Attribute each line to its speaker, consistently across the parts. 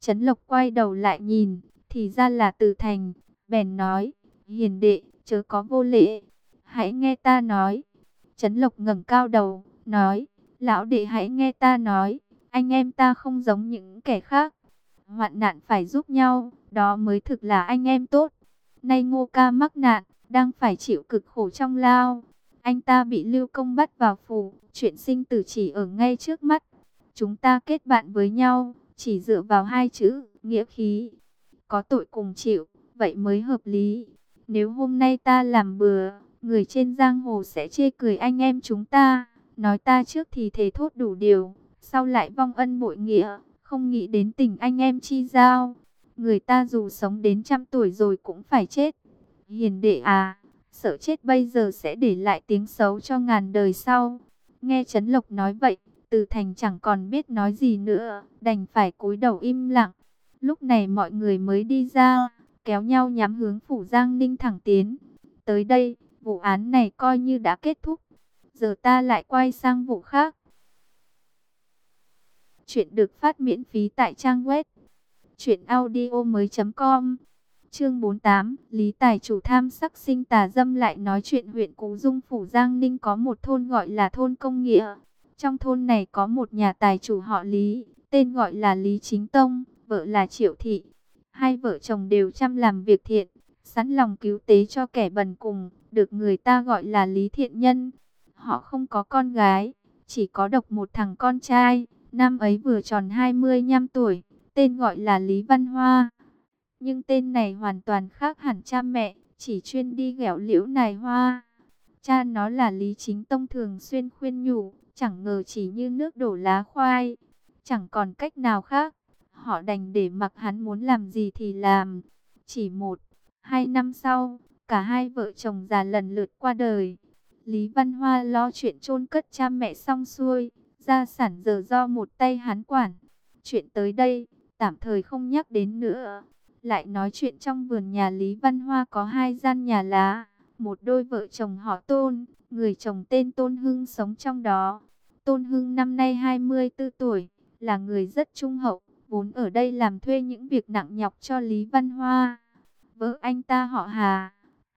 Speaker 1: Trấn Lộc quay đầu lại nhìn, thì ra là Từ Thành, bèn nói, hiền đệ, chớ có vô lễ, hãy nghe ta nói. Trấn Lộc ngẩng cao đầu, nói, lão đệ hãy nghe ta nói, anh em ta không giống những kẻ khác. Hoạn nạn phải giúp nhau, đó mới thực là anh em tốt. Nay Ngô ca mắc nạn, đang phải chịu cực khổ trong lao. Anh ta bị Lưu Công bắt vào phủ, chuyện sinh tử chỉ ở ngay trước mắt. Chúng ta kết bạn với nhau, chỉ dựa vào hai chữ, nghĩa khí. Có tội cùng chịu, vậy mới hợp lý. Nếu hôm nay ta làm bừa, người trên giang hồ sẽ chê cười anh em chúng ta. Nói ta trước thì thề thốt đủ điều, sau lại vong ân bội nghĩa, không nghĩ đến tình anh em chi giao. Người ta dù sống đến 100 tuổi rồi cũng phải chết. Hiền đệ à, sợ chết bây giờ sẽ để lại tiếng xấu cho ngàn đời sau. Nghe Trấn Lộc nói vậy, Từ Thành chẳng còn biết nói gì nữa, đành phải cúi đầu im lặng. Lúc này mọi người mới đi ra, kéo nhau nhắm hướng phủ Giang Ninh thẳng tiến. Tới đây, vụ án này coi như đã kết thúc. Giờ ta lại quay sang vụ khác. Chuyện được phát miễn phí tại trang web truyệnaudiomoi.com. Chương 48, Lý Tài chủ tham sắc sinh tà dâm lại nói chuyện huyện Cú Dung phủ Giang Ninh có một thôn gọi là thôn Công Nghĩa. Trong thôn này có một nhà tài chủ họ Lý, tên gọi là Lý Chính Tông, vợ là Triệu Thị. Hai vợ chồng đều chăm làm việc thiện, sẵn lòng cứu tế cho kẻ bần cùng, được người ta gọi là Lý Thiện Nhân. Họ không có con gái, chỉ có độc một thằng con trai, năm ấy vừa tròn 25 tuổi, tên gọi là Lý Văn Hoa. Nhưng tên này hoàn toàn khác hẳn cha mẹ, chỉ chuyên đi ghẹo liễu nài hoa. Cha nó là Lý Chính Tông thường xuyên khuyên nhủ, chẳng ngờ chỉ như nước đổ lá khoai. Chẳng còn cách nào khác, họ đành để mặc hắn muốn làm gì thì làm. Chỉ 1-2 năm sau, cả hai vợ chồng già lần lượt qua đời. Lý Văn Hoa lo chuyện chôn cất cha mẹ xong xuôi, gia sản giờ do một tay hắn quản. Chuyện tới đây, tạm thời không nhắc đến nữa. Lại nói chuyện trong vườn nhà Lý Văn Hoa có 2 gian nhà lá, một đôi vợ chồng họ Tôn, người chồng tên Tôn Hưng sống trong đó. Tôn Hưng năm nay 24 tuổi, là người rất trung hậu, vốn ở đây làm thuê những việc nặng nhọc cho Lý Văn Hoa. Vợ anh ta họ Hà,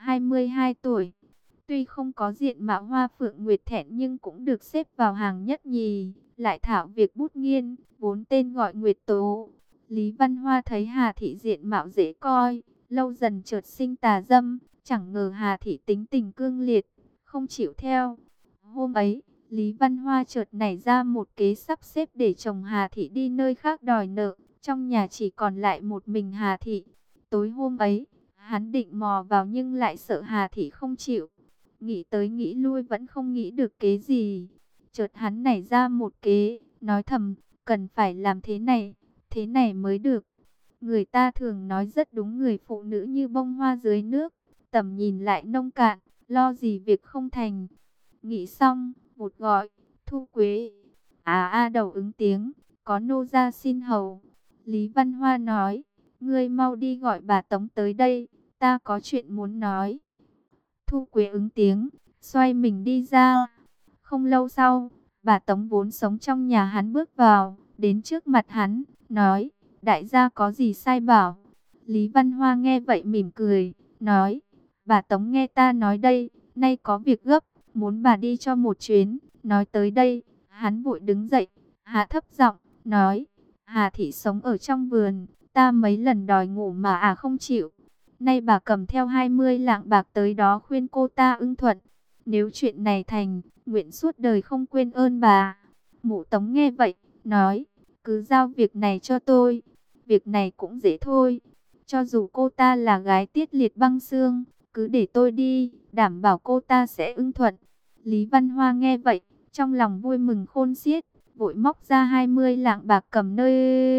Speaker 1: 22 tuổi, tuy không có diện mạo hoa phượng nguyệt thẹn nhưng cũng được xếp vào hàng nhất nhì, lại thạo việc bút nghiên, vốn tên gọi Nguyệt Tố. Lý Văn Hoa thấy Hà Thị diện mạo dễ coi, lâu dần chợt sinh tà dâm, chẳng ngờ Hà Thị tính tình cương liệt, không chịu theo. Hôm ấy, Lý Văn Hoa chợt nảy ra một kế sắp xếp để chồng Hà Thị đi nơi khác đòi nợ, trong nhà chỉ còn lại một mình Hà Thị. Tối hôm ấy, hắn định mò vào nhưng lại sợ Hà Thị không chịu. Nghĩ tới nghĩ lui vẫn không nghĩ được kế gì. Chợt hắn nảy ra một kế, nói thầm, cần phải làm thế này mới được. Người ta thường nói rất đúng, người phụ nữ như bông hoa dưới nước, tầm nhìn lại nông cạn, lo gì việc không thành. Nghĩ xong, một gọi, Thu Quế. Đầu ứng tiếng, có nô gia xin hầu. Lý Văn Hoa nói, ngươi mau đi gọi bà Tống tới đây, ta có chuyện muốn nói. Thu Quế ứng tiếng, xoay mình đi ra. Không lâu sau, bà Tống vốn sống trong nhà hắn bước vào, đến trước mặt hắn, nói, đại gia có gì sai bảo. Lý Văn Hoa nghe vậy mỉm cười, nói, bà Tống nghe ta nói đây, nay có việc gấp, muốn bà đi cho một chuyến. Nói tới đây, hắn vội đứng dậy, hạ thấp giọng, nói, Hà Thị sống ở trong vườn, ta mấy lần đòi ngủ mà không chịu. Nay bà cầm theo 20 lạng bạc tới đó khuyên cô ta ưng thuận. Nếu chuyện này thành, nguyện suốt đời không quên ơn bà. Mụ Tống nghe vậy, nói, cứ giao việc này cho tôi. Việc này cũng dễ thôi. Cho dù cô ta là gái Tiết Liệt Băng Xương, cứ để tôi đi, đảm bảo cô ta sẽ ưng thuận. Lý Văn Hoa nghe vậy, trong lòng vui mừng khôn xiết, vội móc ra 20 lạng bạc cầm nơi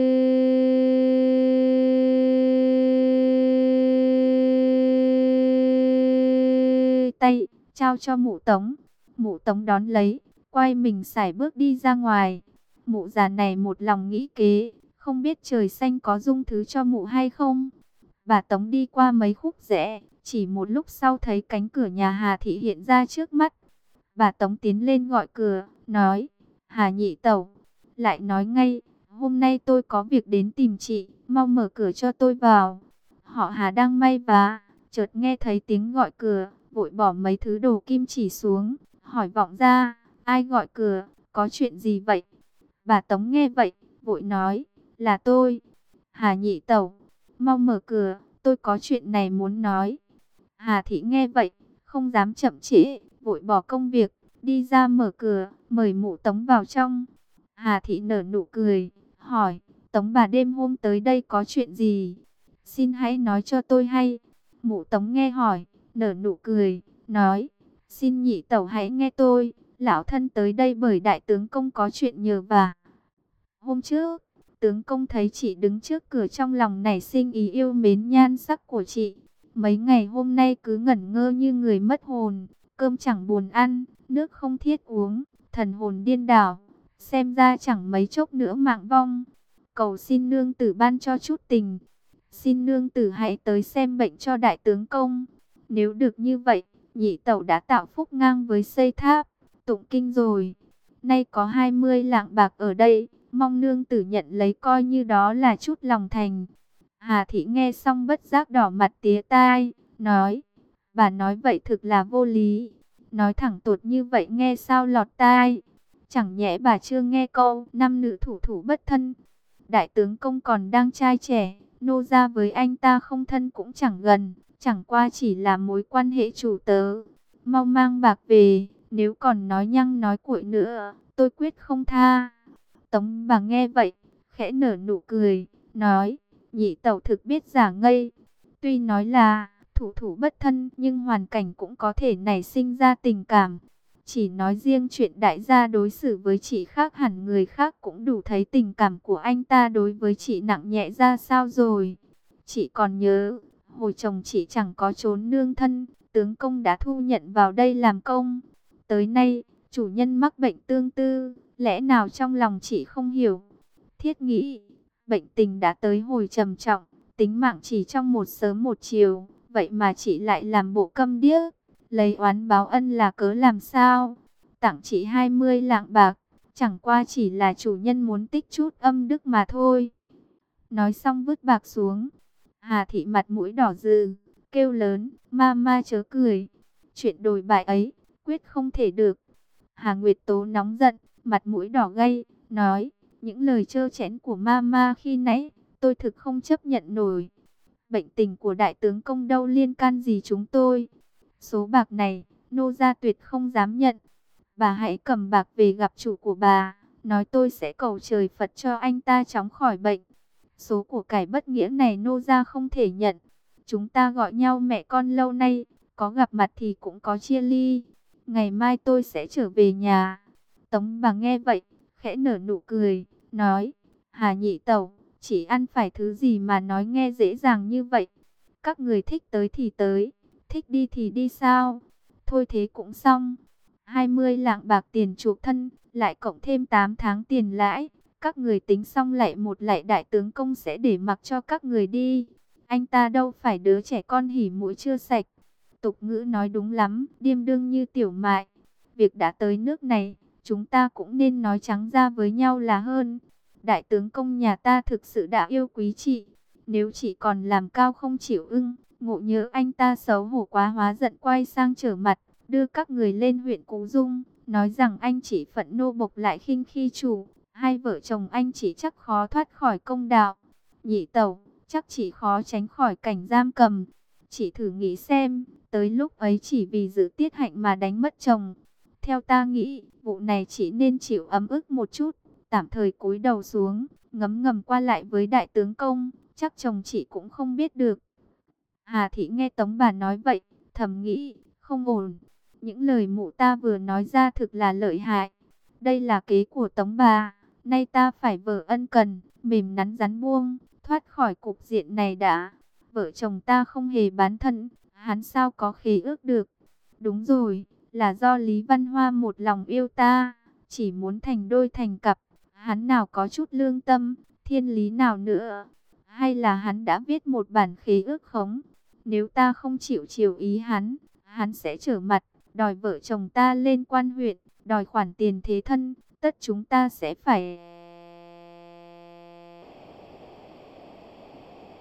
Speaker 1: tay, trao cho mụ Tống. Mụ Tống đón lấy, quay mình sải bước đi ra ngoài. Mụ già này một lòng nghĩ kế, không biết trời xanh có dung thứ cho mụ hay không. Bà Tống đi qua mấy khúc rẽ, chỉ một lúc sau thấy cánh cửa nhà Hà Thị hiện ra trước mắt. Bà Tống tiến lên gọi cửa, nói, Hà nhị tẩu. Lại nói ngay, Hôm nay tôi có việc đến tìm chị, mau mở cửa cho tôi vào. Họ Hà đang may vá, chợt nghe thấy tiếng gọi cửa, vội bỏ mấy thứ đồ kim chỉ xuống, hỏi vọng ra, ai gọi cửa, có chuyện gì vậy? Bà Tống nghe vậy, vội nói, là tôi, Hà nhị tẩu, mau mở cửa, tôi có chuyện này muốn nói. Hà Thị nghe vậy, không dám chậm trễ, vội bỏ công việc, đi ra mở cửa, mời mụ Tống vào trong. Hà Thị nở nụ cười, hỏi, Tống bà đêm hôm tới đây có chuyện gì? Xin hãy nói cho tôi hay. Mụ Tống nghe hỏi, nở nụ cười, nói, xin nhị tẩu hãy nghe tôi, lão thân tới đây bởi đại tướng công có chuyện nhờ vả. Hôm trước, tướng công thấy chị đứng trước cửa trong lòng nảy sinh ý yêu mến nhan sắc của chị. Mấy ngày hôm nay cứ ngẩn ngơ như người mất hồn, cơm chẳng buồn ăn, nước không thiết uống, thần hồn điên đảo. Xem ra chẳng mấy chốc nữa mạng vong. Cầu xin nương tử ban cho chút tình. Xin nương tử hãy tới xem bệnh cho đại tướng công. Nếu được như vậy, nhị tẩu đã tạo phúc ngang với xây tháp, tụng kinh rồi. Nay có 20 lạng bạc ở đây, mong nương tử nhận lấy coi như đó là chút lòng thành. Hà Thị nghe xong bất giác đỏ mặt tía tai, nói, bà nói vậy thực là vô lý. Nói thẳng tuột như vậy nghe sao lọt tai. Chẳng nhẽ bà chưa nghe câu nam nữ thủ thủ bất thân. Đại tướng công còn đang trai trẻ, nô gia với anh ta không thân cũng chẳng gần, chẳng qua chỉ là mối quan hệ chủ tớ. Mau mang bạc về, nếu còn nói nhăng nói cuội nữa, tôi quyết không tha. Tống bà nghe vậy, khẽ nở nụ cười, nói, nhị tẩu thực biết giả ngây. Tuy nói là thủ thủ bất thân, nhưng hoàn cảnh cũng có thể nảy sinh ra tình cảm. Chỉ nói riêng chuyện đại gia đối xử với chị khác hẳn người khác cũng đủ thấy tình cảm của anh ta đối với chị nặng nhẹ ra sao rồi. Chị còn nhớ, hồi chồng chị chẳng có chốn nương thân, tướng công đã thu nhận vào đây làm công. Tới nay, chủ nhân mắc bệnh tương tư, lẽ nào trong lòng chị không hiểu. Thiết nghĩ, bệnh tình đã tới hồi trầm trọng, tính mạng chỉ trong một sớm một chiều, vậy mà chị lại làm bộ câm điếc. Lấy oán báo ân là cớ làm sao? Tặng chị 20 lạng bạc, chẳng qua chỉ là chủ nhân muốn tích chút âm đức mà thôi. Nói xong vứt bạc xuống. Hà Thị mặt mũi đỏ rừ, kêu lớn, ma chớ cười. Chuyện đồi bại ấy, quyết không thể được. Hà Nguyệt Tố nóng giận, mặt mũi đỏ gay, nói, những lời trơ trẽn của ma khi nãy, tôi thực không chấp nhận nổi. Bệnh tình của đại tướng công đâu liên can gì chúng tôi. Số bạc này, nô gia tuyệt không dám nhận. Bà hãy cầm bạc về gặp chủ của bà, nói tôi sẽ cầu trời Phật cho anh ta chóng khỏi bệnh. Số của cải bất nghĩa này nô gia không thể nhận. Chúng ta gọi nhau mẹ con lâu nay, có gặp mặt thì cũng có chia ly. Ngày mai tôi sẽ trở về nhà. Tống bà nghe vậy, khẽ nở nụ cười, nói, Hà nhị tẩu, chỉ ăn phải thứ gì mà nói nghe dễ dàng như vậy. Các người thích tới thì tới, thích đi thì đi sao? Thôi thế cũng xong. 20 lạng bạc tiền chuộc thân, lại cộng thêm 8 tháng tiền lãi. Các người tính xong lại một lại đại tướng công sẽ để mặc cho các người đi. Anh ta đâu phải đứa trẻ con hỉ mũi chưa sạch. Tục ngữ nói đúng lắm, điềm đương như tiểu mại. Việc đã tới nước này, chúng ta cũng nên nói trắng ra với nhau là hơn. Đại tướng công nhà ta thực sự đã yêu quý chị. Nếu chị còn làm cao không chịu ưng, ngộ nhớ anh ta xấu hổ quá hóa giận quay sang trở mặt, đưa các người lên huyện Cú Dung, nói rằng anh chỉ phận nô bộc lại khinh khi chủ, hai vợ chồng anh chỉ chắc khó thoát khỏi công đạo. Nhị tẩu, chắc chỉ khó tránh khỏi cảnh giam cầm. Chị thử nghĩ xem, tới lúc ấy chỉ vì giữ tiết hạnh mà đánh mất chồng. Theo ta nghĩ, vụ này chỉ nên chịu ấm ức một chút, tạm thời cúi đầu xuống, ngấm ngầm qua lại với đại tướng công, chắc chồng chị cũng không biết được. Hà Thị nghe Tống bà nói vậy, thầm nghĩ, không ổn. Những lời mụ ta vừa nói ra thực là lợi hại. Đây là kế của Tống bà, nay ta phải vợ ân cần, mềm nắn rắn buông, thoát khỏi cục diện này đã. Vợ chồng ta không hề bán thân, hắn sao có khế ước được. Đúng rồi, là do Lý Văn Hoa một lòng yêu ta, chỉ muốn thành đôi thành cặp. Hắn nào có chút lương tâm, thiên lý nào nữa. Hay là hắn đã viết một bản khế ước khống. Nếu ta không chịu chiều ý hắn, hắn sẽ trở mặt, đòi vợ chồng ta lên quan huyện, đòi khoản tiền thế thân, tất chúng ta sẽ phải...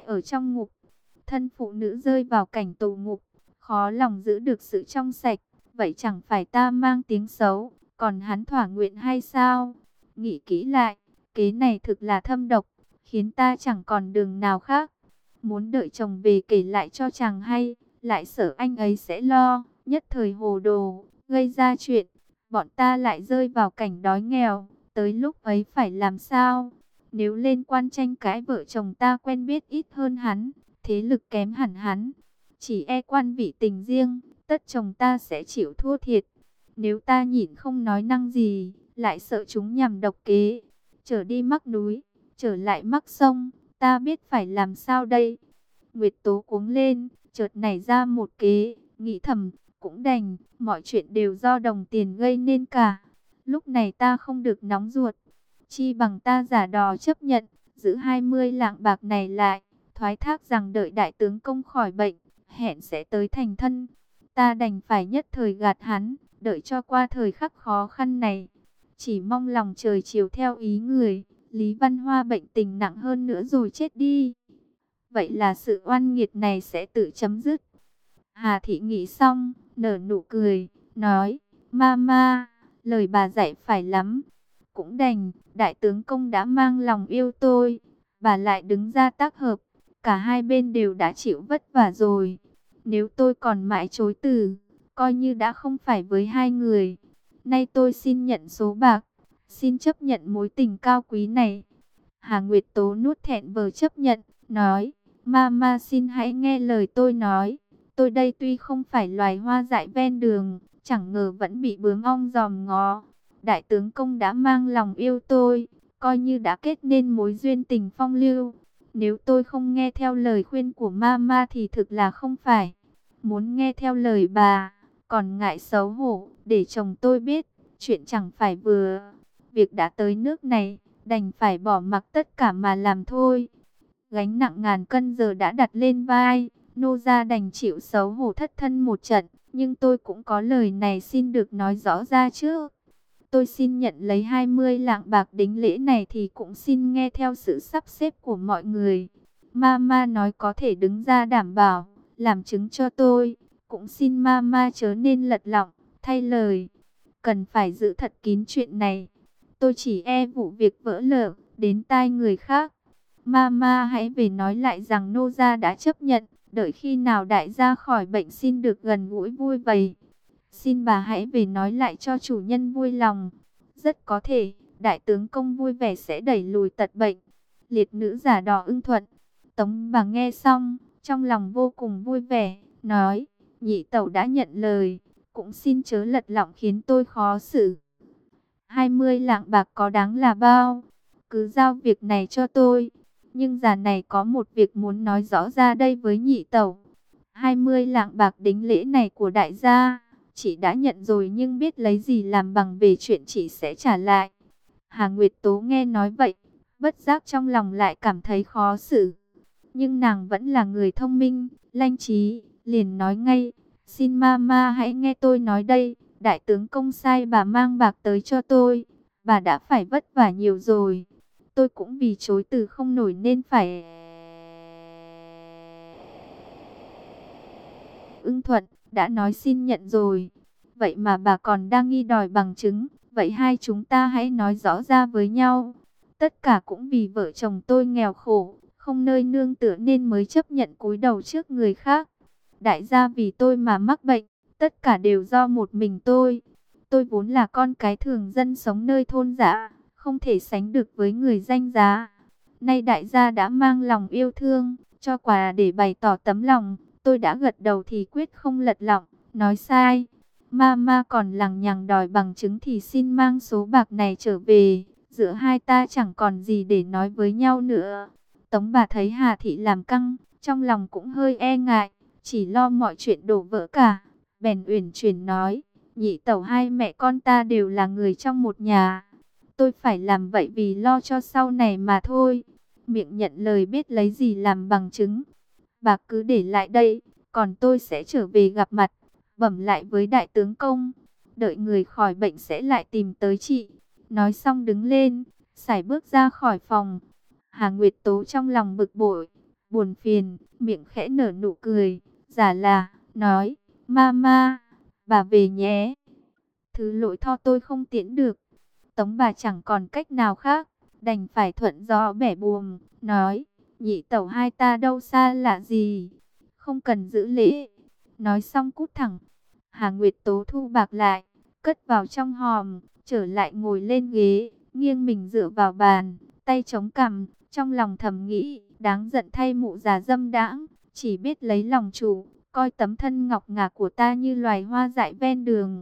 Speaker 1: ở trong ngục. Thân phụ nữ rơi vào cảnh tù ngục, khó lòng giữ được sự trong sạch. Vậy chẳng phải ta mang tiếng xấu, còn hắn thỏa nguyện hay sao? Nghĩ kỹ lại, kế này thực là thâm độc, khiến ta chẳng còn đường nào khác. Muốn đợi chồng về kể lại cho chàng hay, lại sợ anh ấy sẽ lo, nhất thời hồ đồ, gây ra chuyện. Bọn ta lại rơi vào cảnh đói nghèo, tới lúc ấy phải làm sao? Nếu lên quan tranh cãi vợ chồng ta quen biết ít hơn hắn, thế lực kém hẳn hắn, chỉ e quan vị tình riêng, tất chồng ta sẽ chịu thua thiệt. Nếu ta nhịn không nói năng gì, lại sợ chúng nhằm độc kế, trở đi mắc núi, trở lại mắc sông, ta biết phải làm sao đây? Nguyệt Tố cuống lên, chợt nảy ra một kế, nghĩ thầm, cũng đành, mọi chuyện đều do đồng tiền gây nên cả. Lúc này ta không được nóng ruột, chi bằng ta giả đò chấp nhận, giữ 20 lạng bạc này lại, thoái thác rằng đợi đại tướng công khỏi bệnh, hẹn sẽ tới thành thân. Ta đành phải nhất thời gạt hắn, đợi cho qua thời khắc khó khăn này. Chỉ mong lòng trời chiều theo ý người, Lý Văn Hoa bệnh tình nặng hơn nữa rồi chết đi. Vậy là sự oan nghiệt này sẽ tự chấm dứt. Hà Thị nghĩ xong, nở nụ cười, nói, Mama, lời bà dạy phải lắm. Cũng đành, đại tướng công đã mang lòng yêu tôi, bà lại đứng ra tác hợp, cả hai bên đều đã chịu vất vả rồi. Nếu tôi còn mãi chối từ, coi như đã không phải với hai người. Nay tôi xin nhận số bạc, xin chấp nhận mối tình cao quý này. Hà Nguyệt Tố nuốt thẹn vờ chấp nhận, nói, Mama xin hãy nghe lời tôi nói. Tôi đây tuy không phải loài hoa dại ven đường, chẳng ngờ vẫn bị bướm ong dòm ngó. Đại tướng công đã mang lòng yêu tôi, coi như đã kết nên mối duyên tình phong lưu. Nếu tôi không nghe theo lời khuyên của Mama thì thực là không phải. Muốn nghe theo lời bà, còn ngại xấu hổ, để chồng tôi biết, chuyện chẳng phải vừa. Việc đã tới nước này, đành phải bỏ mặc tất cả mà làm thôi. Gánh nặng ngàn cân giờ đã đặt lên vai, nô gia đành chịu xấu hổ thất thân một trận. Nhưng tôi cũng có lời này xin được nói rõ ra trước. Tôi xin nhận lấy 20 lạng bạc đính lễ này thì cũng xin nghe theo sự sắp xếp của mọi người. Mama nói có thể đứng ra đảm bảo, làm chứng cho tôi. Cũng xin Mama chớ nên lật lọng, thay lời. Cần phải giữ thật kín chuyện này. Tôi chỉ e vụ việc vỡ lở, đến tai người khác. Mama hãy về nói lại rằng nô gia đã chấp nhận. Đợi khi nào đại gia khỏi bệnh xin được gần gũi vui vầy. Xin bà hãy về nói lại cho chủ nhân vui lòng. Rất có thể, đại tướng công vui vẻ sẽ đẩy lùi tật bệnh. Liệt nữ giả đò ưng thuận. Tống bà nghe xong, trong lòng vô cùng vui vẻ, nói, nhị tẩu đã nhận lời, cũng xin chớ lật lọng khiến tôi khó xử. 20 lạng bạc có đáng là bao? Cứ giao việc này cho tôi. Nhưng già này có một việc muốn nói rõ ra đây với nhị tẩu. 20 lạng bạc đính lễ này của đại gia, chị đã nhận rồi nhưng biết lấy gì làm bằng về chuyện chị sẽ trả lại. Hà Nguyệt Tố nghe nói vậy, bất giác trong lòng lại cảm thấy khó xử. Nhưng nàng vẫn là người thông minh, lanh trí, liền nói ngay, xin Mama hãy nghe tôi nói đây, đại tướng công sai bà mang bạc tới cho tôi, bà đã phải vất vả nhiều rồi. Tôi cũng vì chối từ không nổi nên phải ưng thuận, đã nói xin nhận rồi. Vậy mà bà còn đang nghi đòi bằng chứng, vậy hai chúng ta hãy nói rõ ra với nhau. Tất cả cũng vì vợ chồng tôi nghèo khổ, không nơi nương tựa nên mới chấp nhận cúi đầu trước người khác. Đại gia vì tôi mà mắc bệnh, tất cả đều do một mình tôi. Tôi vốn là con cái thường dân sống nơi thôn dã, không thể sánh được với người danh giá. Nay đại gia đã mang lòng yêu thương, cho quà để bày tỏ tấm lòng. Tôi đã gật đầu thì quyết không lật lọng, nói sai. Mama còn lằng nhằng đòi bằng chứng thì xin mang số bạc này trở về. Giữa hai ta chẳng còn gì để nói với nhau nữa. Tống bà thấy Hà Thị làm căng, trong lòng cũng hơi e ngại, chỉ lo mọi chuyện đổ vỡ cả. Bèn uyển chuyển nói, nhị tẩu hai mẹ con ta đều là người trong một nhà. Tôi phải làm vậy vì lo cho sau này mà thôi. Miệng nhận lời biết lấy gì làm bằng chứng. Bạc cứ để lại đây, còn tôi sẽ trở về gặp mặt, bẩm lại với đại tướng công. Đợi người khỏi bệnh sẽ lại tìm tới chị. Nói xong đứng lên, sải bước ra khỏi phòng. Hà Nguyệt Tố trong lòng bực bội, buồn phiền, miệng khẽ nở nụ cười, giả là, nói, Mama, bà về nhé. Thứ lỗi tho tôi không tiễn được. Tống bà chẳng còn cách nào khác, đành phải thuận gió bẻ buồm, nói, nhị tẩu hai ta đâu xa lạ gì, không cần giữ lễ. Nói xong cút thẳng. Hà Nguyệt Tố thu bạc lại, cất vào trong hòm, trở lại ngồi lên ghế, nghiêng mình dựa vào bàn, tay chống cằm, trong lòng thầm nghĩ, đáng giận thay mụ già dâm đãng, chỉ biết lấy lòng chủ, coi tấm thân ngọc ngà của ta như loài hoa dại ven đường.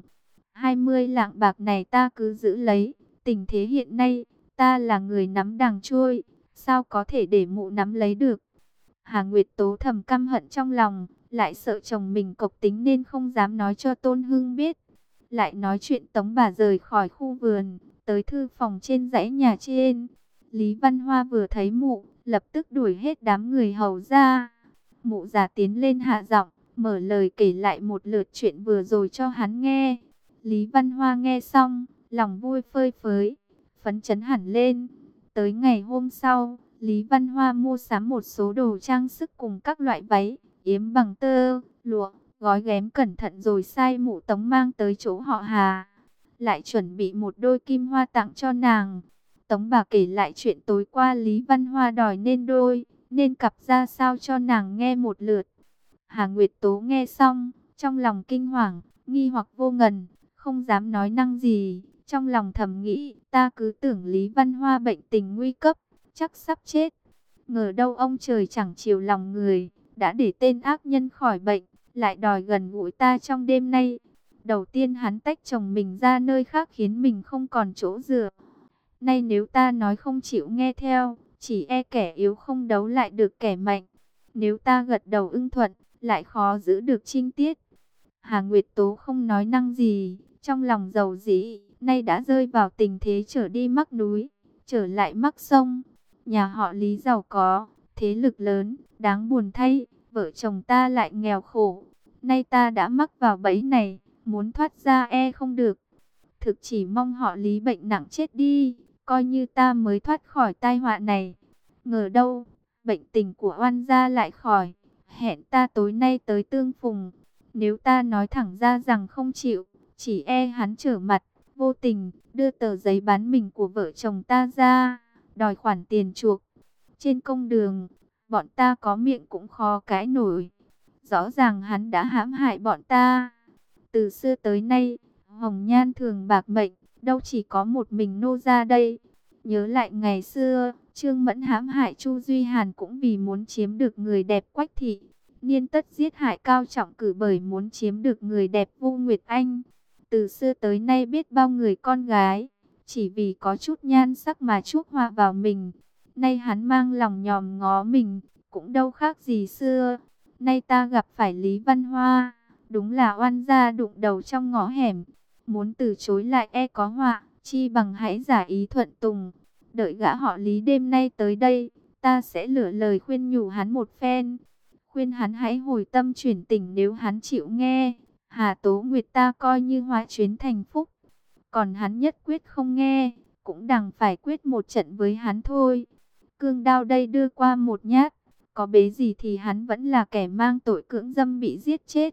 Speaker 1: 20 lạng bạc này ta cứ giữ lấy, tình thế hiện nay, ta là người nắm đằng chui, sao có thể để mụ nắm lấy được. Hà Nguyệt Tố thầm căm hận trong lòng, lại sợ chồng mình cộc tính nên không dám nói cho Tôn Hưng biết. Lại nói chuyện tống bà rời khỏi khu vườn, tới thư phòng trên dãy nhà trên. Lý Văn Hoa vừa thấy mụ, lập tức đuổi hết đám người hầu ra. Mụ già tiến lên hạ giọng, mở lời kể lại một lượt chuyện vừa rồi cho hắn nghe. Lý Văn Hoa nghe xong, lòng vui phơi phới, phấn chấn hẳn lên. Tới ngày hôm sau, Lý Văn Hoa mua sắm một số đồ trang sức cùng các loại váy, yếm bằng tơ, lụa, gói ghém cẩn thận rồi sai mụ Tống mang tới chỗ họ Hà. Lại chuẩn bị một đôi kim hoa tặng cho nàng. Tống bà kể lại chuyện tối qua Lý Văn Hoa đòi nên đôi, nên cặp ra sao cho nàng nghe một lượt. Hà Nguyệt Tố nghe xong, trong lòng kinh hoàng, nghi hoặc vô ngần, không dám nói năng gì. Trong lòng thầm nghĩ, ta cứ tưởng Lý Văn Hoa bệnh tình nguy cấp, chắc sắp chết. Ngờ đâu ông trời chẳng chiều lòng người, đã để tên ác nhân khỏi bệnh, lại đòi gần gũi ta trong đêm nay. Đầu tiên hắn tách chồng mình ra nơi khác khiến mình không còn chỗ dựa. Nay nếu ta nói không chịu nghe theo, chỉ e kẻ yếu không đấu lại được kẻ mạnh. Nếu ta gật đầu ưng thuận, lại khó giữ được trinh tiết. Hà Nguyệt Tố không nói năng gì, trong lòng giàu dĩ, nay đã rơi vào tình thế trở đi mắc núi, trở lại mắc sông. Nhà họ Lý giàu có, thế lực lớn, đáng buồn thay, vợ chồng ta lại nghèo khổ. Nay ta đã mắc vào bẫy này, muốn thoát ra e không được. Thực chỉ mong họ Lý bệnh nặng chết đi, coi như ta mới thoát khỏi tai họa này. Ngờ đâu, bệnh tình của oan gia lại khỏi, hẹn ta tối nay tới tương phùng. Nếu ta nói thẳng ra rằng không chịu, chỉ e hắn trở mặt, vô tình, đưa tờ giấy bán mình của vợ chồng ta ra, đòi khoản tiền chuộc. Trên công đường, bọn ta có miệng cũng khó cãi nổi. Rõ ràng hắn đã hãm hại bọn ta. Từ xưa tới nay, hồng nhan thường bạc mệnh, đâu chỉ có một mình nô gia đây. Nhớ lại ngày xưa, Trương Mẫn hãm hại Chu Duy Hàn cũng vì muốn chiếm được người đẹp Quách Thị. Niên Tất giết hại Cao Trọng Cử bởi muốn chiếm được người đẹp Vu Nguyệt Anh. Từ xưa tới nay biết bao người con gái, chỉ vì có chút nhan sắc mà chuốc họa vào mình. Nay hắn mang lòng nhòm ngó mình, cũng đâu khác gì xưa. Nay ta gặp phải Lý Văn Hoa, đúng là oan gia đụng đầu trong ngõ hẻm. Muốn từ chối lại e có họa, chi bằng hãy giả ý thuận tùng. Đợi gã họ Lý đêm nay tới đây, ta sẽ lựa lời khuyên nhủ hắn một phen. Khuyên hắn hãy hồi tâm chuyển tình, nếu hắn chịu nghe, Hà Tố Nguyệt ta coi như hóa chuyến thành phúc. Còn hắn nhất quyết không nghe, cũng đành phải quyết một trận với hắn thôi. Cương đao đây đưa qua một nhát, có bế gì thì hắn vẫn là kẻ mang tội cưỡng dâm bị giết chết.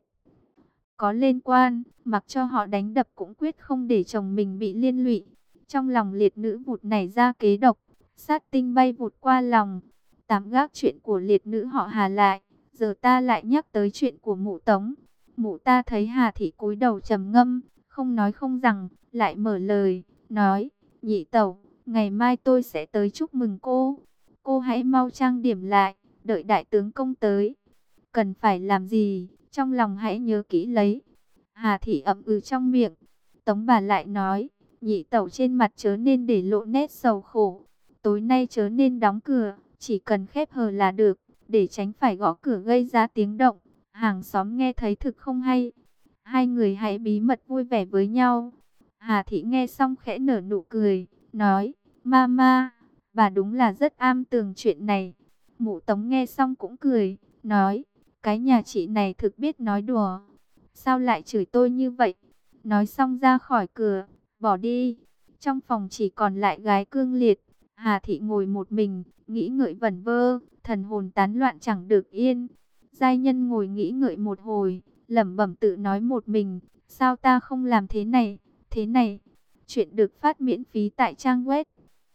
Speaker 1: Có liên quan, mặc cho họ đánh đập cũng quyết không để chồng mình bị liên lụy. Trong lòng liệt nữ vụt nảy ra kế độc, sát tinh bay vụt qua lòng. Tạm gác chuyện của liệt nữ họ Hà lại, giờ ta lại nhắc tới chuyện của mụ Tống. Mụ ta thấy Hà Thị cúi đầu trầm ngâm, không nói không rằng, lại mở lời, nói, nhị tẩu, ngày mai tôi sẽ tới chúc mừng cô. Cô hãy mau trang điểm lại, đợi đại tướng công tới. Cần phải làm gì, trong lòng hãy nhớ kỹ lấy. Hà Thị ậm ừ trong miệng. Tống bà lại nói, nhị tẩu trên mặt chớ nên để lộ nét sầu khổ. Tối nay chớ nên đóng cửa, chỉ cần khép hờ là được, để tránh phải gõ cửa gây ra tiếng động. Hàng xóm nghe thấy thực không hay. Hai người hãy bí mật vui vẻ với nhau. Hà Thị nghe xong khẽ nở nụ cười, nói, Mama, bà đúng là rất am tường chuyện này. Mụ Tống nghe xong cũng cười, nói, cái nhà chị này thực biết nói đùa. Sao lại chửi tôi như vậy? Nói xong ra khỏi cửa, bỏ đi. Trong phòng chỉ còn lại gái Cương Liệt. Hà Thị ngồi một mình, nghĩ ngợi vẩn vơ, thần hồn tán loạn chẳng được yên. Giai nhân ngồi nghĩ ngợi một hồi, lẩm bẩm tự nói một mình, sao ta không làm thế này, thế này. Chuyện được phát miễn phí tại trang web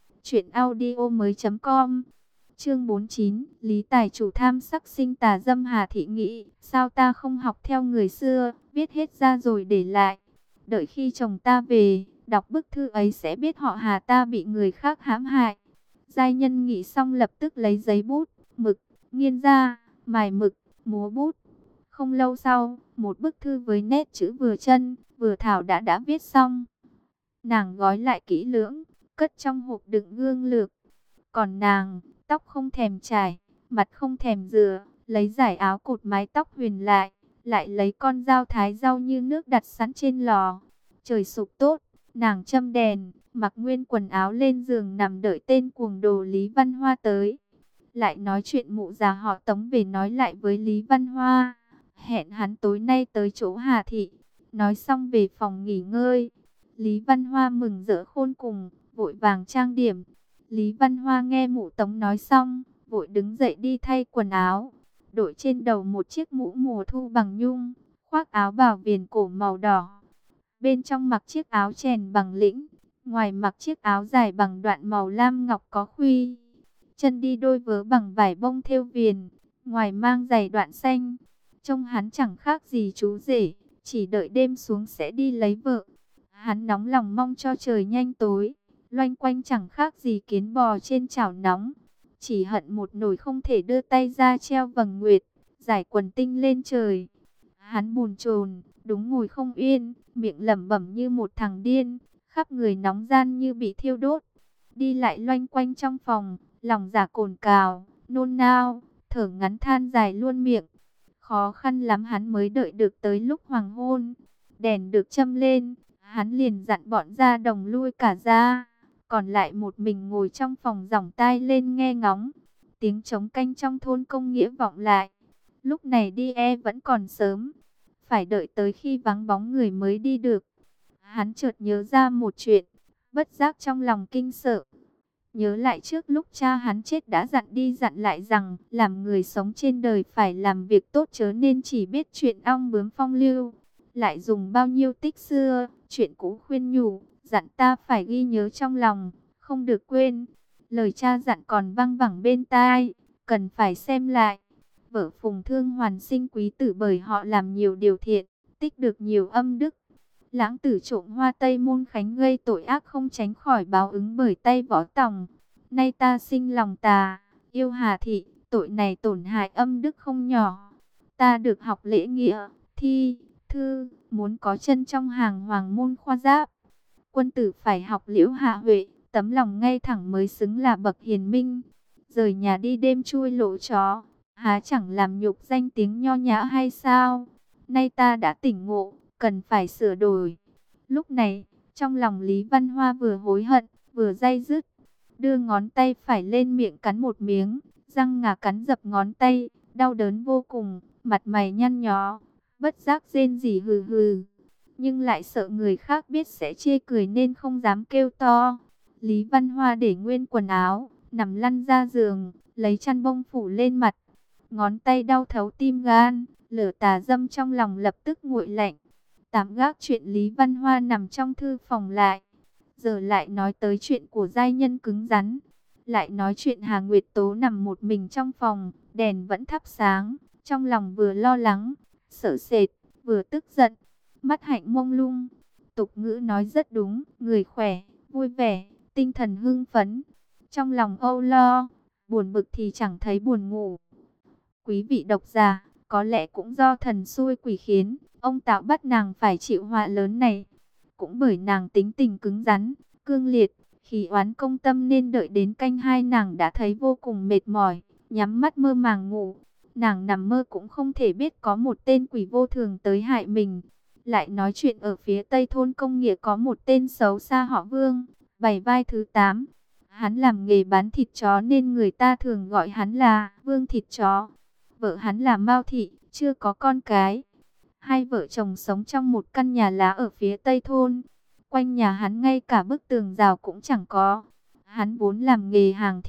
Speaker 1: truyệnaudiomoi.com. Chương 49, Lý Tài chủ tham sắc sinh tà dâm. Hà Thị nghĩ, sao ta không học theo người xưa, viết hết ra rồi để lại. Đợi khi chồng ta về, đọc bức thư ấy sẽ biết họ Hà ta bị người khác hãm hại. Giai nhân nghĩ xong lập tức lấy giấy bút, mực, nghiên ra, mài mực, múa bút. Không lâu sau, một bức thư với nét chữ vừa chân, vừa thảo đã viết xong. Nàng gói lại kỹ lưỡng, cất trong hộp đựng gương lược. Còn nàng, tóc không thèm chải, mặt không thèm rửa, lấy giải áo cột mái tóc huyền lại lấy con dao thái rau như nước đặt sẵn trên lò. Trời sụp tốt, nàng châm đèn, mặc nguyên quần áo lên giường nằm đợi tên cuồng đồ Lý Văn Hoa tới. Lại nói chuyện mụ già họ Tống về nói lại với Lý Văn Hoa, hẹn hắn tối nay tới chỗ Hà Thị. Nói xong về phòng nghỉ ngơi. Lý Văn Hoa mừng rỡ khôn cùng, vội vàng trang điểm. Lý Văn Hoa nghe mụ Tống nói xong, vội đứng dậy đi thay quần áo, đội trên đầu một chiếc mũ mùa thu bằng nhung, khoác áo bào viền cổ màu đỏ. Bên trong mặc chiếc áo chèn bằng lĩnh, ngoài mặc chiếc áo dài bằng đoạn màu lam ngọc có khuy. Chân đi đôi vớ bằng vải bông thêu viền, ngoài mang giày đoạn xanh. Trông hắn chẳng khác gì chú rể, chỉ đợi đêm xuống sẽ đi lấy vợ. Hắn nóng lòng mong cho trời nhanh tối, loanh quanh chẳng khác gì kiến bò trên chảo nóng. Chỉ hận một nồi không thể đưa tay ra treo vầng nguyệt, giải quần tinh lên trời. Hắn bồn chồn, đúng ngồi không yên, miệng lẩm bẩm như một thằng điên, khắp người nóng gian như bị thiêu đốt. Đi lại loanh quanh trong phòng, lòng dạ cồn cào, nôn nao, thở ngắn than dài luôn miệng. Khó khăn lắm hắn mới đợi được tới lúc hoàng hôn, đèn được châm lên, hắn liền dặn bọn gia đồng lui cả ra, còn lại một mình ngồi trong phòng giỏng tai lên nghe ngóng. Tiếng trống canh trong thôn Công Nghĩa vọng lại. Lúc này đi vẫn còn sớm, phải đợi tới khi vắng bóng người mới đi được. Hắn chợt nhớ ra một chuyện, bất giác trong lòng kinh sợ. Nhớ lại trước lúc cha hắn chết đã dặn đi dặn lại rằng, làm người sống trên đời phải làm việc tốt chớ nên chỉ biết chuyện ong bướm phong lưu. Lại dùng bao nhiêu tích xưa, chuyện cũ khuyên nhủ, dặn ta phải ghi nhớ trong lòng, không được quên. Lời cha dặn còn văng vẳng bên tai, cần phải xem lại. Vợ Phùng Thương hoàn sinh quý tử bởi họ làm nhiều điều thiện, tích được nhiều âm đức. Lãng tử trộm hoa Tây Môn Khánh gây tội ác không tránh khỏi báo ứng bởi tay Võ Tòng. Nay ta sinh lòng tà, yêu Hà Thị, tội này tổn hại âm đức không nhỏ. Ta được học lễ nghĩa, thi, thư, muốn có chân trong hàng hoàng môn khoa giáp. Quân tử phải học Liễu Hạ Huệ, tấm lòng ngay thẳng mới xứng là bậc hiền minh. Rời nhà đi đêm chui lỗ chó, há chẳng làm nhục danh tiếng nho nhã hay sao? Nay ta đã tỉnh ngộ, cần phải sửa đổi. Lúc này, trong lòng Lý Văn Hoa vừa hối hận, vừa day dứt. Đưa ngón tay phải lên miệng cắn một miếng, răng ngà cắn dập ngón tay, đau đớn vô cùng, mặt mày nhăn nhó, bất giác rên rỉ hừ hừ. Nhưng lại sợ người khác biết sẽ chê cười nên không dám kêu to. Lý Văn Hoa để nguyên quần áo, nằm lăn ra giường, lấy chăn bông phủ lên mặt. Ngón tay đau thấu tim gan, lửa tà dâm trong lòng lập tức nguội lạnh. Tạm gác chuyện Lý Văn Hoa nằm trong thư phòng lại. Giờ lại nói tới chuyện của giai nhân cứng rắn. Lại nói chuyện Hà Nguyệt Tố nằm một mình trong phòng, đèn vẫn thắp sáng. Trong lòng vừa lo lắng, sợ sệt, vừa tức giận, mắt hạnh mông lung. Tục ngữ nói rất đúng, người khỏe, vui vẻ, tinh thần hưng phấn. Trong lòng âu lo, buồn bực thì chẳng thấy buồn ngủ. Quý vị độc giả, có lẽ cũng do thần xui quỷ khiến, ông Tạo bắt nàng phải chịu họa lớn này. Cũng bởi nàng tính tình cứng rắn, cương liệt, khí oán công tâm nên đợi đến canh hai nàng đã thấy vô cùng mệt mỏi, nhắm mắt mơ màng ngủ. Nàng nằm mơ cũng không thể biết có một tên quỷ vô thường tới hại mình. Lại nói chuyện ở phía tây thôn Công Nghĩa có một tên xấu xa họ Vương, bày vai thứ 8. Hắn làm nghề bán thịt chó nên người ta thường gọi hắn là Vương thịt chó. Vợ hắn là Mao Thị, chưa có con cái. Hai vợ chồng sống trong một căn nhà lá ở phía tây thôn. Quanh nhà hắn ngay cả bức tường rào cũng chẳng có. Hắn vốn làm nghề hàng thịt,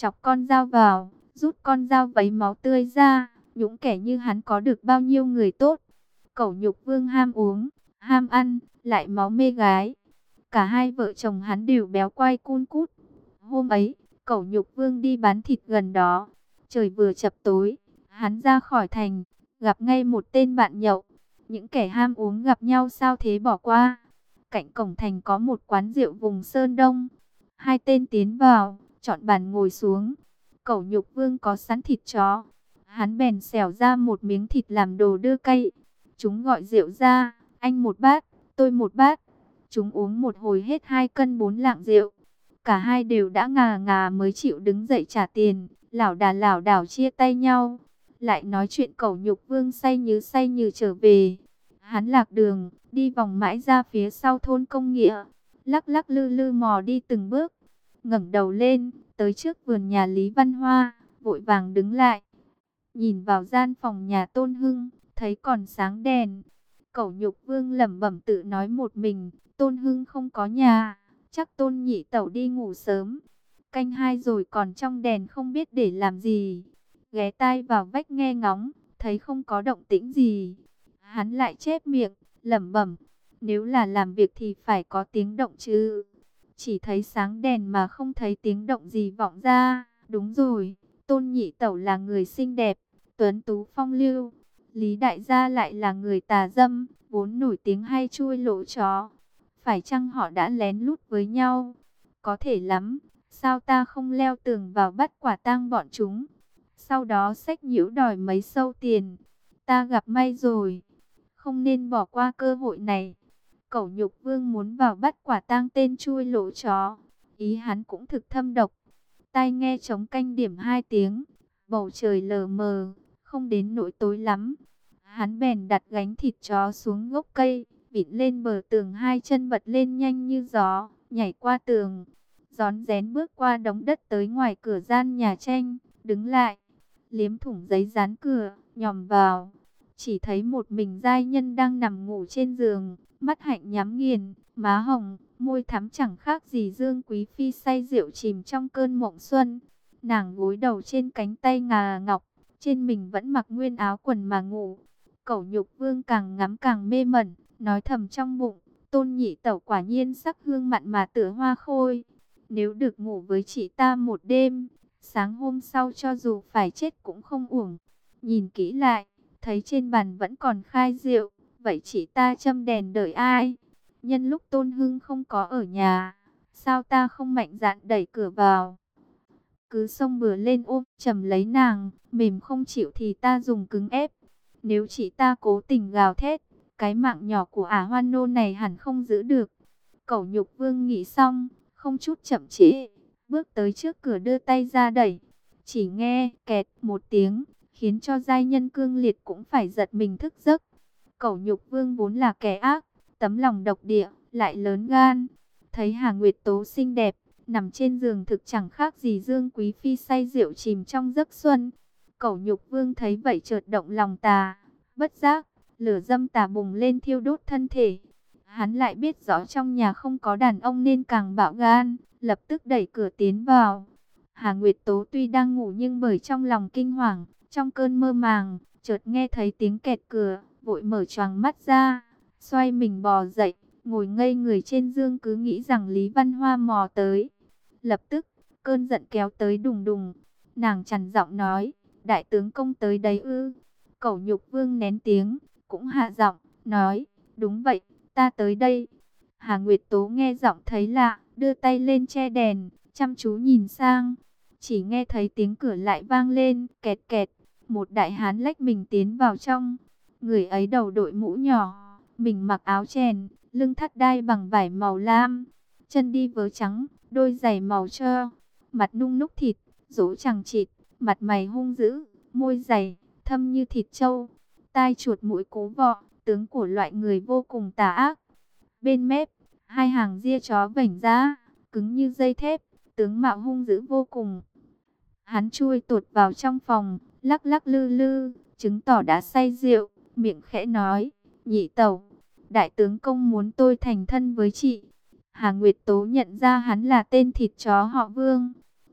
Speaker 1: chọc con dao vào, rút con dao vấy máu tươi ra. Những kẻ như hắn có được bao nhiêu người tốt. Cẩu Nhục Vương ham uống, ham ăn, lại máu mê gái. Cả hai vợ chồng hắn đều béo quai cun cút. Hôm ấy, Cẩu Nhục Vương đi bán thịt gần đó. Trời vừa chập tối, hắn ra khỏi thành, gặp ngay một tên bạn nhậu. Những kẻ ham uống gặp nhau sao thế bỏ qua. Cạnh cổng thành có một quán rượu vùng Sơn Đông. Hai tên tiến vào, chọn bàn ngồi xuống. Cẩu Nhục Vương có sẵn thịt chó. Hắn bèn xẻo ra một miếng thịt làm đồ đưa cay. Chúng gọi rượu ra, anh một bát, tôi một bát. Chúng uống một hồi hết 2 cân 4 lạng rượu. Cả hai đều đã ngà ngà mới chịu đứng dậy trả tiền, lảo đảo chia tay nhau. Lại nói chuyện Cẩu Nhục Vương say như trở về. Hắn lạc đường, đi vòng mãi ra phía sau thôn Công Nghĩa, lắc lắc lư lư mò đi từng bước. Ngẩng đầu lên, tới trước vườn nhà Lý Văn Hoa, vội vàng đứng lại. Nhìn vào gian phòng nhà Tôn Hưng, thấy còn sáng đèn. Cẩu Nhục Vương lẩm bẩm tự nói một mình, Tôn Hưng không có nhà, chắc Tôn nhị tẩu đi ngủ sớm. Canh 2 rồi còn trong đèn không biết để làm gì. Ghé tai vào vách nghe ngóng, thấy không có động tĩnh gì. Hắn lại chép miệng, lẩm bẩm, nếu là làm việc thì phải có tiếng động chứ. Chỉ thấy sáng đèn mà không thấy tiếng động gì vọng ra. Đúng rồi, Tôn nhị tẩu là người xinh đẹp, tuấn tú phong lưu. Lý đại gia lại là người tà dâm, vốn nổi tiếng hay chui lỗ chó. Phải chăng họ đã lén lút với nhau? Có thể lắm, sao ta không leo tường vào bắt quả tang bọn chúng? Sau đó xách nhiễu đòi mấy sâu tiền. Ta gặp may rồi, không nên bỏ qua cơ hội này. Cẩu Nhục Vương muốn vào bắt quả tang tên chui lỗ chó. Ý hắn cũng thực thâm độc. Tai nghe trống canh điểm 2 tiếng, bầu trời lờ mờ, không đến nỗi tối lắm. Hắn bèn đặt gánh thịt chó xuống gốc cây, vịn lên bờ tường, hai chân bật lên nhanh như gió, nhảy qua tường, rón rén bước qua đống đất tới ngoài cửa gian nhà tranh, đứng lại, liếm thủng giấy dán cửa, nhòm vào. Chỉ thấy một mình giai nhân đang nằm ngủ trên giường, mắt hạnh nhắm nghiền, má hồng, môi thắm chẳng khác gì Dương Quý Phi say rượu chìm trong cơn mộng xuân. Nàng gối đầu trên cánh tay ngà ngọc, trên mình vẫn mặc nguyên áo quần mà ngủ. Cẩu Nhục Vương càng ngắm càng mê mẩn, nói thầm trong bụng, Tôn nhị tẩu quả nhiên sắc hương mặn mà tựa hoa khôi. Nếu được ngủ với chị ta một đêm, sáng hôm sau cho dù phải chết cũng không uổng. Nhìn kỹ lại, thấy trên bàn vẫn còn khai rượu, vậy chị ta châm đèn đợi ai? Nhân lúc Tôn Hưng không có ở nhà, sao ta không mạnh dạn đẩy cửa vào? Cứ xông bừa lên ôm chầm lấy nàng, mềm không chịu thì ta dùng cứng ép. Nếu chị ta cố tình gào thét, cái mạng nhỏ của ả hoan nô này hẳn không giữ được. Cẩu Nhục Vương nghĩ xong, không chút chậm trễ, bước tới trước cửa đưa tay ra đẩy. Chỉ nghe kẹt một tiếng, khiến cho giai nhân cương liệt cũng phải giật mình thức giấc. Cẩu Nhục Vương vốn là kẻ ác, tấm lòng độc địa, lại lớn gan. Thấy Hà Nguyệt Tố xinh đẹp, nằm trên giường thực chẳng khác gì Dương Quý Phi say rượu chìm trong giấc xuân. Cẩu Nhục Vương thấy vậy chợt động lòng tà, bất giác, lửa dâm tà bùng lên thiêu đốt thân thể. Hắn lại biết rõ trong nhà không có đàn ông nên càng bạo gan, lập tức đẩy cửa tiến vào. Hà Nguyệt Tố tuy đang ngủ nhưng bởi trong lòng kinh hoàng, trong cơn mơ màng, chợt nghe thấy tiếng kẹt cửa, vội mở choàng mắt ra, xoay mình bò dậy, ngồi ngây người trên giường cứ nghĩ rằng Lý Văn Hoa mò tới. Lập tức, cơn giận kéo tới đùng đùng, nàng trằn giọng nói, đại tướng công tới đấy ư? Cẩu Nhục Vương nén tiếng, cũng hạ giọng, nói, đúng vậy, ta tới đây. Hà Nguyệt Tố nghe giọng thấy lạ, đưa tay lên che đèn, chăm chú nhìn sang. Chỉ nghe thấy tiếng cửa lại vang lên, kẹt kẹt, một đại hán lách mình tiến vào trong. Người ấy đầu đội mũ nhỏ, mình mặc áo chèn, lưng thắt đai bằng vải màu lam, chân đi vớ trắng, đôi giày màu trơ, mặt nung núc thịt, rỗ chằng chịt, mặt mày hung dữ, môi dày, thâm như thịt trâu, tai chuột mũi cố vọ, tướng của loại người vô cùng tà ác. Bên mép, hai hàng ria chó vảnh ra, cứng như dây thép, tướng mạo hung dữ vô cùng. Hắn chui tụt vào trong phòng, lắc lắc lư lư, chứng tỏ đã say rượu, miệng khẽ nói, nhị tẩu, đại tướng công muốn tôi thành thân với chị. Hà Nguyệt Tố nhận ra hắn là tên thịt chó họ Vương.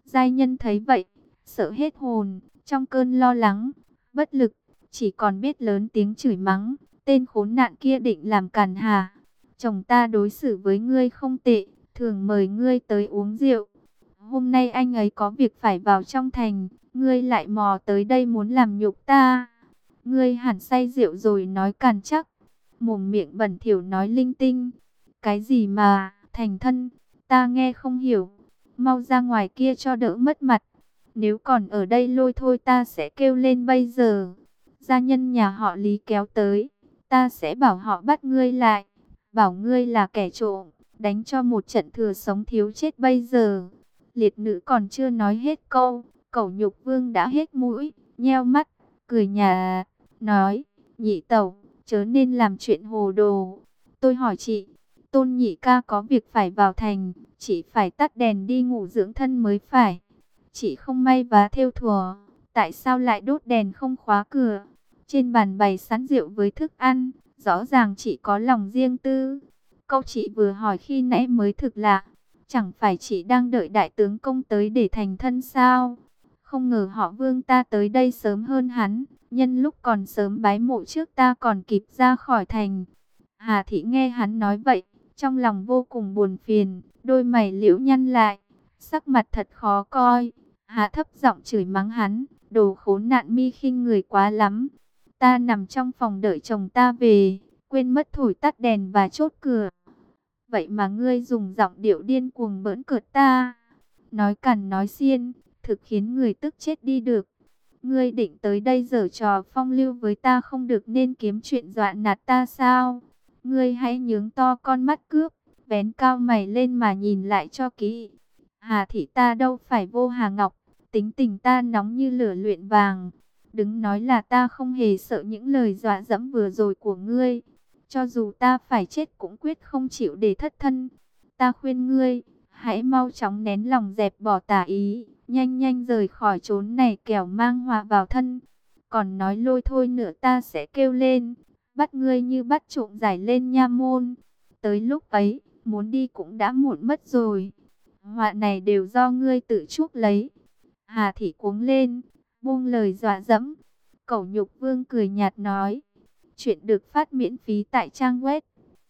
Speaker 1: Giai nhân thấy vậy, sợ hết hồn, trong cơn lo lắng, bất lực, chỉ còn biết lớn tiếng chửi mắng, tên khốn nạn kia định làm càn hà. Chồng ta đối xử với ngươi không tệ, thường mời ngươi tới uống rượu. Hôm nay anh ấy có việc phải vào trong thành, ngươi lại mò tới đây muốn làm nhục ta. Ngươi hẳn say rượu rồi nói càn chắc, mồm miệng bẩn thỉu nói linh tinh. Cái gì mà, thành thân, ta nghe không hiểu. Mau ra ngoài kia cho đỡ mất mặt. Nếu còn ở đây lôi thôi ta sẽ kêu lên bây giờ. Gia nhân nhà họ Lý kéo tới, ta sẽ bảo họ bắt ngươi lại. Bảo ngươi là kẻ trộm, đánh cho một trận thừa sống thiếu chết bây giờ. Liệt nữ còn chưa nói hết câu, Cẩu Nhục Vương đã hết mũi, nheo mắt, cười nhả, nói, nhị tẩu, chớ nên làm chuyện hồ đồ. Tôi hỏi chị, Tôn nhị ca có việc phải vào thành, chị phải tắt đèn đi ngủ dưỡng thân mới phải. Chị không may vá thêu thùa, tại sao lại đốt đèn không khóa cửa? Trên bàn bày sẵn rượu với thức ăn, rõ ràng chị có lòng riêng tư. Câu chị vừa hỏi khi nãy mới thực lạ, chẳng phải chị đang đợi đại tướng công tới để thành thân sao? Không ngờ họ Vương ta tới đây sớm hơn hắn, nhân lúc còn sớm bái mộ trước ta còn kịp ra khỏi thành. Hà Thị nghe hắn nói vậy, trong lòng vô cùng buồn phiền, đôi mày liễu nhăn lại, sắc mặt thật khó coi. Hạ thấp giọng chửi mắng hắn, đồ khốn nạn mi khinh người quá lắm. Ta nằm trong phòng đợi chồng ta về, quên mất thổi tắt đèn và chốt cửa. Vậy mà ngươi dùng giọng điệu điên cuồng bỡn cợt ta, nói cằn nói xiên, thực khiến người tức chết đi được. Ngươi định tới đây giở trò phong lưu với ta không được nên kiếm chuyện dọa nạt ta sao? Ngươi hãy nhướng to con mắt cướp, vén cao mày lên mà nhìn lại cho kỹ. Hà thị ta đâu phải vô Hà Ngọc, tính tình ta nóng như lửa luyện vàng. Đừng nói là ta không hề sợ những lời dọa dẫm vừa rồi của ngươi. Cho dù ta phải chết cũng quyết không chịu để thất thân. Ta khuyên ngươi, hãy mau chóng nén lòng dẹp bỏ tà ý, nhanh nhanh rời khỏi chốn này kẻo mang họa vào thân. Còn nói lôi thôi nữa ta sẽ kêu lên, bắt ngươi như bắt trộm giải lên nha môn. Tới lúc ấy, muốn đi cũng đã muộn mất rồi. Họa này đều do ngươi tự chuốc lấy. Hà Thị cuống lên, buông lời dọa dẫm. Cẩu Nhục Vương cười nhạt nói, chuyện được phát miễn phí tại trang web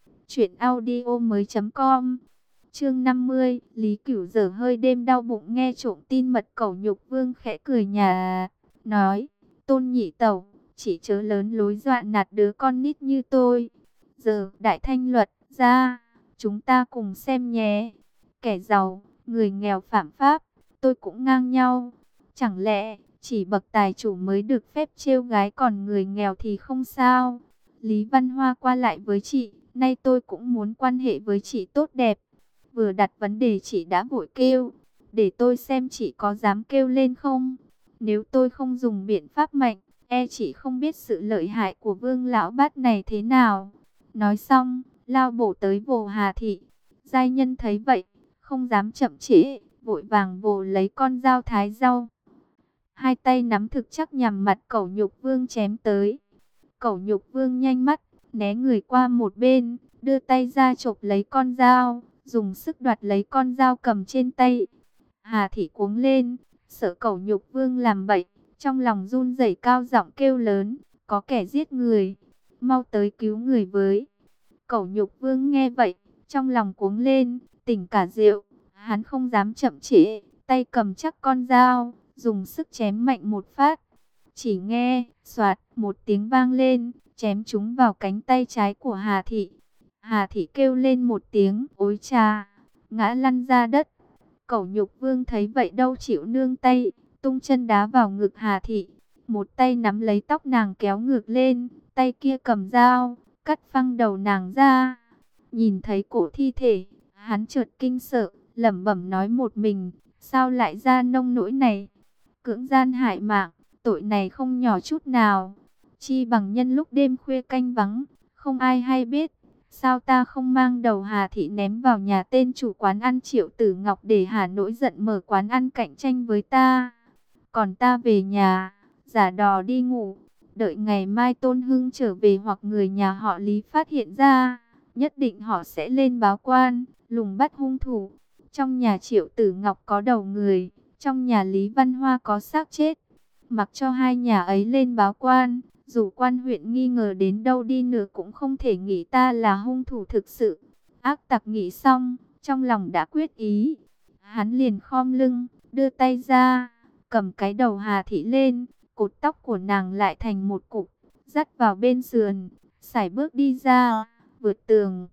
Speaker 1: truyệnaudiomoi.com. Chương 50, Lý Cửu dở hơi đêm đau bụng nghe trộm tin mật. Cẩu Nhục Vương khẽ cười nhạt, nói, Tôn nhị tẩu, chỉ chớ lớn lối dọa nạt đứa con nít như tôi. Giờ đại thanh luật ra, chúng ta cùng xem nhé. Kẻ giàu, người nghèo phạm pháp, tôi cũng ngang nhau. Chẳng lẽ chỉ bậc tài chủ mới được phép trêu gái còn người nghèo thì không sao? Lý Văn Hoa qua lại với chị, nay tôi cũng muốn quan hệ với chị tốt đẹp. Vừa đặt vấn đề chị đã vội kêu, để tôi xem chị có dám kêu lên không? Nếu tôi không dùng biện pháp mạnh, e chị không biết sự lợi hại của Vương lão bát này thế nào. Nói xong, lao bổ tới vồ Hà Thị. Giai nhân thấy vậy, không dám chậm trễ, vội vàng vồ lấy con dao thái rau. Hai tay nắm thực chắc nhằm mặt Cẩu Nhục Vương chém tới. Cẩu Nhục Vương nhanh mắt, né người qua một bên, đưa tay ra chộp lấy con dao, dùng sức đoạt lấy con dao cầm trên tay. Hà Thị cuống lên, sợ Cẩu Nhục Vương làm bậy, trong lòng run rẩy cao giọng kêu lớn, có kẻ giết người, mau tới cứu người với. Cẩu Nhục Vương nghe vậy, trong lòng cuống lên, tỉnh cả rượu, hắn không dám chậm trễ, tay cầm chắc con dao, dùng sức chém mạnh một phát. Chỉ nghe, xoạt, một tiếng vang lên, chém trúng vào cánh tay trái của Hà Thị. Hà Thị kêu lên một tiếng, ối chà, ngã lăn ra đất. Cẩu Nhục Vương thấy vậy đâu chịu nương tay, tung chân đá vào ngực Hà Thị. Một tay nắm lấy tóc nàng kéo ngược lên, tay kia cầm dao, cắt phăng đầu nàng ra. Nhìn thấy cổ thi thể, hắn chợt kinh sợ, lẩm bẩm nói một mình, sao lại ra nông nỗi này? Cưỡng gian hại mạng, tội này không nhỏ chút nào. Chi bằng nhân lúc đêm khuya canh vắng, không ai hay biết. Sao ta không mang đầu Hà Thị ném vào nhà tên chủ quán ăn Triệu Tử Ngọc để Hà nỗi giận mở quán ăn cạnh tranh với ta. Còn ta về nhà, giả đò đi ngủ, đợi ngày mai Tôn Hưng trở về hoặc người nhà họ Lý phát hiện ra, nhất định họ sẽ lên báo quan, lùng bắt hung thủ. Trong nhà Triệu Tử Ngọc có đầu người, trong nhà Lý Văn Hoa có xác chết. Mặc cho hai nhà ấy lên báo quan, dù quan huyện nghi ngờ đến đâu đi nữa cũng không thể nghĩ ta là hung thủ thực sự. Ác tặc nghĩ xong, trong lòng đã quyết ý. Hắn liền khom lưng, đưa tay ra, cầm cái đầu Hà Thị lên, cột tóc của nàng lại thành một cục, dắt vào bên sườn, sải bước đi ra, vượt tường.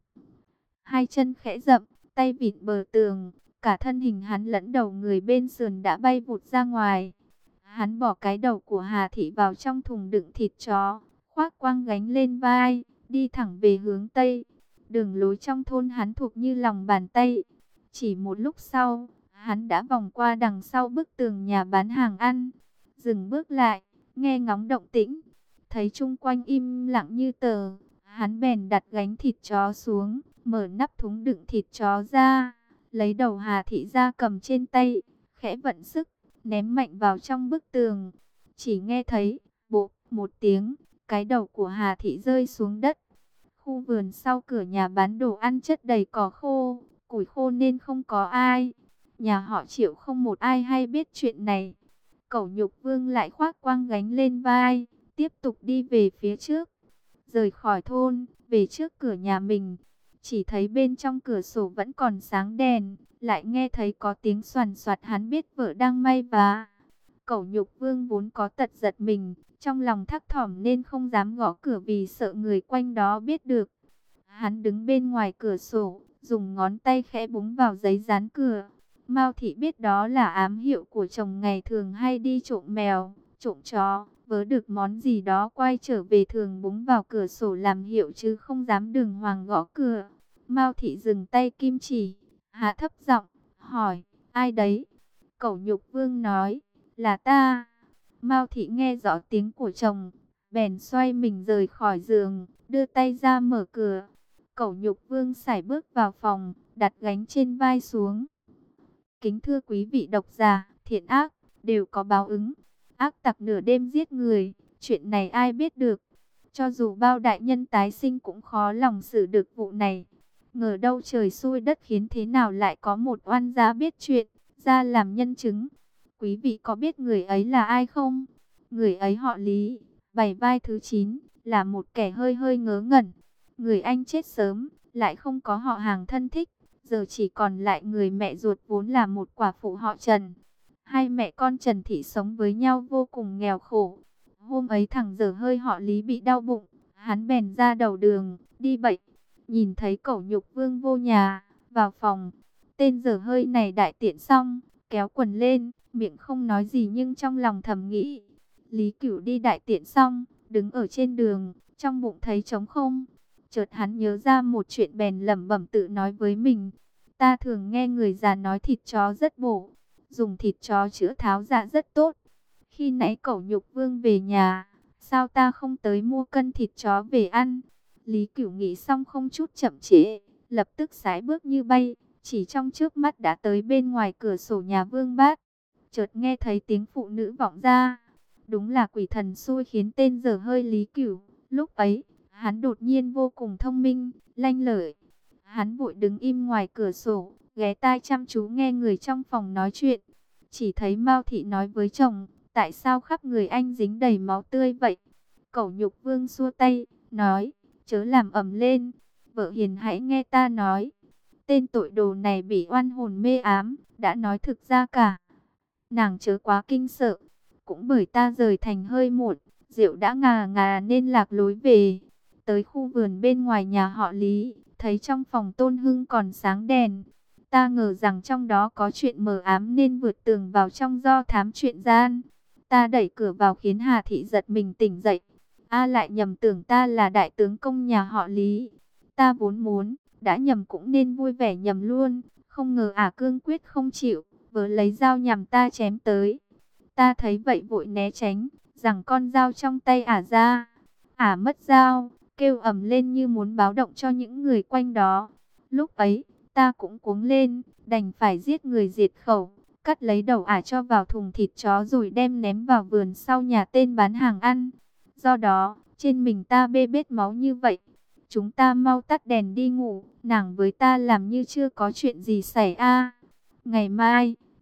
Speaker 1: Hai chân khẽ dậm, tay vịn bờ tường, cả thân hình hắn lẫn đầu người bên sườn đã bay vụt ra ngoài. Hắn bỏ cái đầu của Hà Thị vào trong thùng đựng thịt chó, khoác quang gánh lên vai, đi thẳng về hướng Tây. Đường lối trong thôn hắn thuộc như lòng bàn tay. Chỉ một lúc sau, hắn đã vòng qua đằng sau bức tường nhà bán hàng ăn, dừng bước lại, nghe ngóng động tĩnh, thấy chung quanh im lặng như tờ. Hắn bèn đặt gánh thịt chó xuống, mở nắp thúng đựng thịt chó ra, lấy đầu Hà Thị ra cầm trên tay, khẽ vận sức, ném mạnh vào trong bức tường. Chỉ nghe thấy, bộp một tiếng, cái đầu của Hà Thị rơi xuống đất. Khu vườn sau cửa nhà bán đồ ăn chất đầy cỏ khô, củi khô nên không có ai. Nhà họ Triệu không một ai hay biết chuyện này. Cẩu Nhục Vương lại khoác quang gánh lên vai, tiếp tục đi về phía trước. Rời khỏi thôn, về trước cửa nhà mình, chỉ thấy bên trong cửa sổ vẫn còn sáng đèn, lại nghe thấy có tiếng xoàn xoạt, hắn biết vợ đang may vá. Cẩu Nhục Vương vốn có tật giật mình, trong lòng thắc thỏm nên không dám gõ cửa vì sợ người quanh đó biết được. Hắn đứng bên ngoài cửa sổ, dùng ngón tay khẽ búng vào giấy dán cửa. Mao Thị biết đó là ám hiệu của chồng ngày thường hay đi trộm mèo, trộm chó, vớ được món gì đó quay trở về thường búng vào cửa sổ làm hiệu chứ không dám đường hoàng gõ cửa. Mao Thị dừng tay kim chỉ, hạ thấp giọng, hỏi, ai đấy? Cẩu Nhục Vương nói, là ta. Mao Thị nghe rõ tiếng của chồng, bèn xoay mình rời khỏi giường, đưa tay ra mở cửa. Cẩu Nhục Vương sải bước vào phòng, đặt gánh trên vai xuống. Kính thưa quý vị độc giả, thiện ác đều có báo ứng. Ác tặc nửa đêm giết người, chuyện này ai biết được. Cho dù bao đại nhân tái sinh cũng khó lòng xử được vụ này. Ngờ đâu trời xui đất khiến, thế nào lại có một oan gia biết chuyện, ra làm nhân chứng. Quý vị có biết người ấy là ai không? Người ấy họ Lý, bày vai thứ 9, là một kẻ hơi hơi ngớ ngẩn. Người anh chết sớm, lại không có họ hàng thân thích. Giờ chỉ còn lại người mẹ ruột vốn là một quả phụ họ Trần. Hai mẹ con Trần Thị sống với nhau vô cùng nghèo khổ. Hôm ấy thằng dở hơi họ Lý bị đau bụng, hắn bèn ra đầu đường, đi bệnh. Nhìn thấy Cẩu Nhục Vương vô nhà, vào phòng. Tên dở hơi này đại tiện xong, kéo quần lên, miệng không nói gì nhưng trong lòng thầm nghĩ. Lý Cửu đi đại tiện xong, đứng ở trên đường, trong bụng thấy trống không. Chợt hắn nhớ ra một chuyện bèn lẩm bẩm tự nói với mình. Ta thường nghe người già nói thịt chó rất bổ, dùng thịt chó chữa tháo dạ rất tốt. Khi nãy Cẩu Nhục Vương về nhà, sao ta không tới mua cân thịt chó về ăn? Lý Cửu nghĩ xong không chút chậm trễ, lập tức sải bước như bay, chỉ trong chớp mắt đã tới bên ngoài cửa sổ nhà Vương Bát. Chợt nghe thấy tiếng phụ nữ vọng ra. Đúng là quỷ thần xui khiến tên dở hơi Lý Cửu. Lúc ấy, hắn đột nhiên vô cùng thông minh, lanh lợi. Hắn vội đứng im ngoài cửa sổ, ghé tai chăm chú nghe người trong phòng nói chuyện. Chỉ thấy Mao Thị nói với chồng, tại sao khắp người anh dính đầy máu tươi vậy? Cẩu Nhục Vương xua tay, nói, chớ làm ầm lên, vợ hiền hãy nghe ta nói. Tên tội đồ này bị oan hồn mê ám, đã nói thực ra cả. Nàng chớ quá kinh sợ, cũng bởi ta rời thành hơi muộn, rượu đã ngà ngà nên lạc lối về. Tới khu vườn bên ngoài nhà họ Lý, thấy trong phòng Tôn Hưng còn sáng đèn. Ta ngờ rằng trong đó có chuyện mờ ám nên vượt tường vào trong do thám chuyện gian. Ta đẩy cửa vào khiến Hà Thị giật mình tỉnh dậy. Lại nhầm tưởng ta là đại tướng công nhà họ Lý. Ta vốn muốn, đã nhầm cũng nên vui vẻ nhầm luôn. Không ngờ cương quyết không chịu, vớ lấy dao nhằm ta chém tới. Ta thấy vậy vội né tránh, rằng con dao trong tay ra. Mất dao, kêu ầm lên như muốn báo động cho những người quanh đó. Lúc ấy, ta cũng cuống lên, đành phải giết người diệt khẩu, cắt lấy đầu cho vào thùng thịt chó rồi đem ném vào vườn sau nhà tên bán hàng ăn. Do đó, trên mình ta bê bết máu như vậy. Chúng ta mau tắt đèn đi ngủ, nàng với ta làm như chưa có chuyện gì xảy. Ngày mai,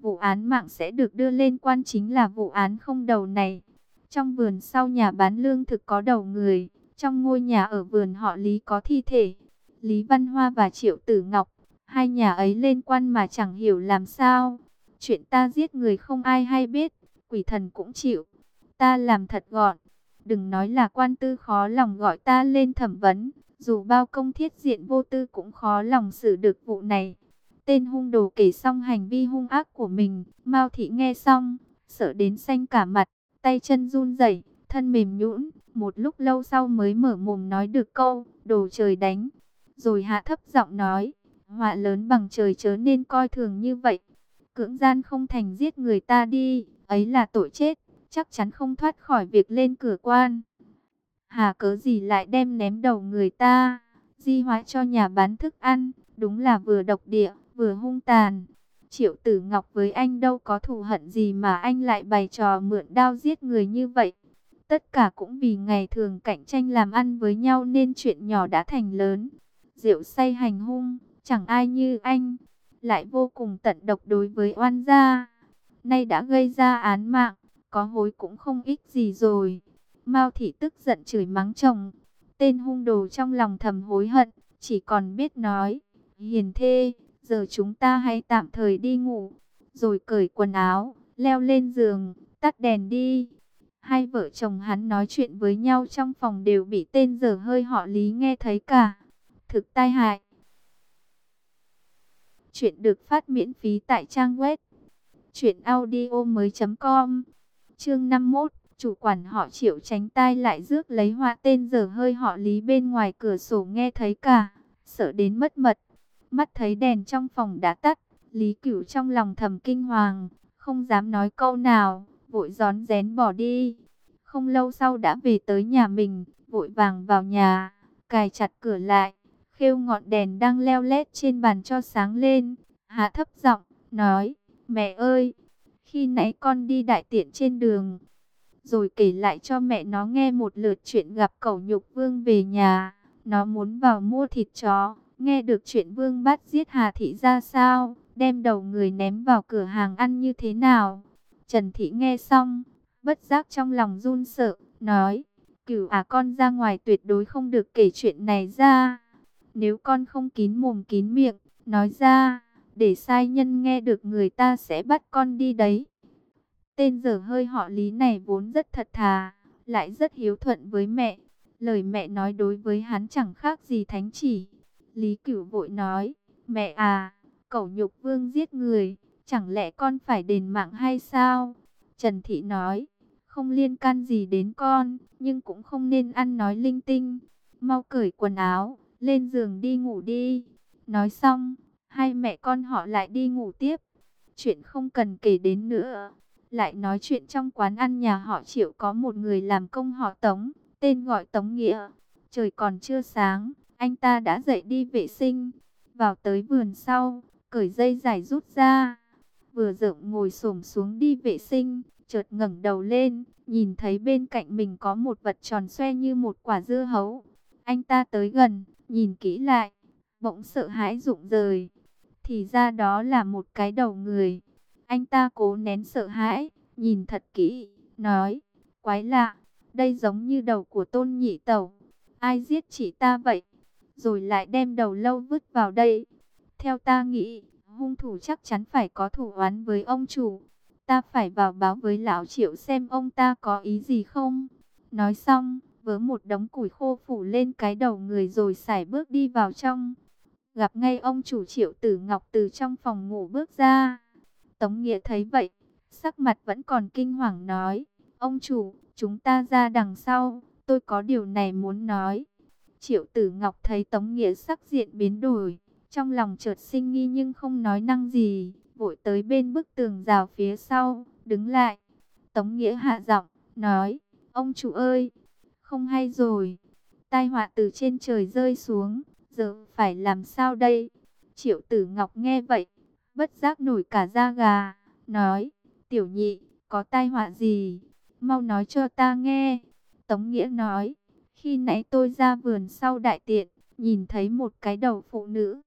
Speaker 1: vụ án mạng sẽ được đưa lên quan chính là vụ án không đầu này. Trong vườn sau nhà bán lương thực có đầu người, trong ngôi nhà ở vườn họ Lý có thi thể. Lý Văn Hoa và Triệu Tử Ngọc, hai nhà ấy lên quan mà chẳng hiểu làm sao. Chuyện ta giết người không ai hay biết, quỷ thần cũng chịu. Ta làm thật gọn, đừng nói là quan tư khó lòng gọi ta lên thẩm vấn, dù bao công thiết diện vô tư cũng khó lòng xử được vụ này. Tên hung đồ kể xong hành vi hung ác của mình, Mao Thị nghe xong, sợ đến xanh cả mặt, tay chân run rẩy, thân mềm nhũn, một lúc lâu sau mới mở mồm nói được câu, đồ trời đánh. Rồi hạ thấp giọng nói, họa lớn bằng trời chớ nên coi thường như vậy. Cưỡng gian không thành giết người ta đi, ấy là tội chết, chắc chắn không thoát khỏi việc lên cửa quan. Hà cớ gì lại đem ném đầu người ta, di hóa cho nhà bán thức ăn, đúng là vừa độc địa, vừa hung tàn. Triệu Tử Ngọc với anh đâu có thù hận gì mà anh lại bày trò mượn đao giết người như vậy. Tất cả cũng vì ngày thường cạnh tranh làm ăn với nhau nên chuyện nhỏ đã thành lớn. Rượu say hành hung, chẳng ai như anh, lại vô cùng tận độc đối với oan gia. Nay đã gây ra án mạng, có hối cũng không ích gì rồi. Mao Thị tức giận chửi mắng chồng. Tên hung đồ trong lòng thầm hối hận, chỉ còn biết nói, hiền thê, giờ chúng ta hãy tạm thời đi ngủ. Rồi cởi quần áo, leo lên giường, tắt đèn đi. Hai vợ chồng hắn nói chuyện với nhau trong phòng đều bị tên dở hơi họ Lý nghe thấy cả. Thực tai hại. Chuyện được phát miễn phí tại trang web truyệnaudiomoi.com. Chương 51, chủ quản họ Triệu tránh tai lại rước lấy hoa, tên dở hơi họ Lý bên ngoài cửa sổ nghe thấy cả, sợ đến mất mật. Mắt thấy đèn trong phòng đã tắt, Lý Cửu trong lòng thầm kinh hoàng, không dám nói câu nào, vội rón rén bỏ đi. Không lâu sau đã về tới nhà mình, vội vàng vào nhà, cài chặt cửa lại, khêu ngọn đèn đang leo lét trên bàn cho sáng lên, hạ thấp giọng nói, mẹ ơi, khi nãy con đi đại tiện trên đường. Rồi kể lại cho mẹ nó nghe một lượt chuyện gặp Cẩu Nhục Vương về nhà, nó muốn vào mua thịt chó, nghe được chuyện Vương bắt giết Hà Thị ra sao, đem đầu người ném vào cửa hàng ăn như thế nào. Trần Thị nghe xong, bất giác trong lòng run sợ, nói, Cửu à, con ra ngoài tuyệt đối không được kể chuyện này ra. Nếu con không kín mồm kín miệng, nói ra, để sai nhân nghe được người ta sẽ bắt con đi đấy. Tên dở hơi họ Lý này vốn rất thật thà, lại rất hiếu thuận với mẹ. Lời mẹ nói đối với hắn chẳng khác gì thánh chỉ. Lý Cửu vội nói, mẹ à, Cẩu Nhục Vương giết người, chẳng lẽ con phải đền mạng hay sao? Trần Thị nói, không liên can gì đến con, nhưng cũng không nên ăn nói linh tinh. Mau cởi quần áo, lên giường đi ngủ đi. Nói xong, hai mẹ con họ lại đi ngủ tiếp. Chuyện không cần kể đến nữa. Lại nói chuyện trong quán ăn nhà họ Triệu có một người làm công họ Tống, tên gọi Tống Nghĩa. Trời còn chưa sáng, anh ta đã dậy đi vệ sinh. Vào tới vườn sau, cởi dây giày rút ra. Vừa dựng ngồi xổm xuống đi vệ sinh, chợt ngẩng đầu lên, nhìn thấy bên cạnh mình có một vật tròn xoe như một quả dưa hấu. Anh ta tới gần, nhìn kỹ lại, bỗng sợ hãi rụng rời. Thì ra đó là một cái đầu người. Anh ta cố nén sợ hãi, nhìn thật kỹ, nói, quái lạ, đây giống như đầu của Tôn Nhị Tẩu. Ai giết chị ta vậy? Rồi lại đem đầu lâu vứt vào đây. Theo ta nghĩ, hung thủ chắc chắn phải có thù oán với ông chủ. Ta phải vào báo với lão Triệu xem ông ta có ý gì không. Nói xong, vớ một đống củi khô phủ lên cái đầu người rồi sải bước đi vào trong. Gặp ngay ông chủ Triệu Tử Ngọc từ trong phòng ngủ bước ra. Tống Nghĩa thấy vậy, sắc mặt vẫn còn kinh hoàng nói, ông chủ, chúng ta ra đằng sau, tôi có điều này muốn nói. Triệu Tử Ngọc thấy Tống Nghĩa sắc diện biến đổi, trong lòng chợt sinh nghi nhưng không nói năng gì, vội tới bên bức tường rào phía sau, đứng lại. Tống Nghĩa hạ giọng, nói, ông chủ ơi, không hay rồi, tai họa từ trên trời rơi xuống, giờ phải làm sao đây? Triệu Tử Ngọc nghe vậy, bất giác nổi cả da gà, nói, tiểu nhị, có tai họa gì? Mau nói cho ta nghe. Tống Nghĩa nói, khi nãy tôi ra vườn sau đại tiện, nhìn thấy một cái đầu phụ nữ,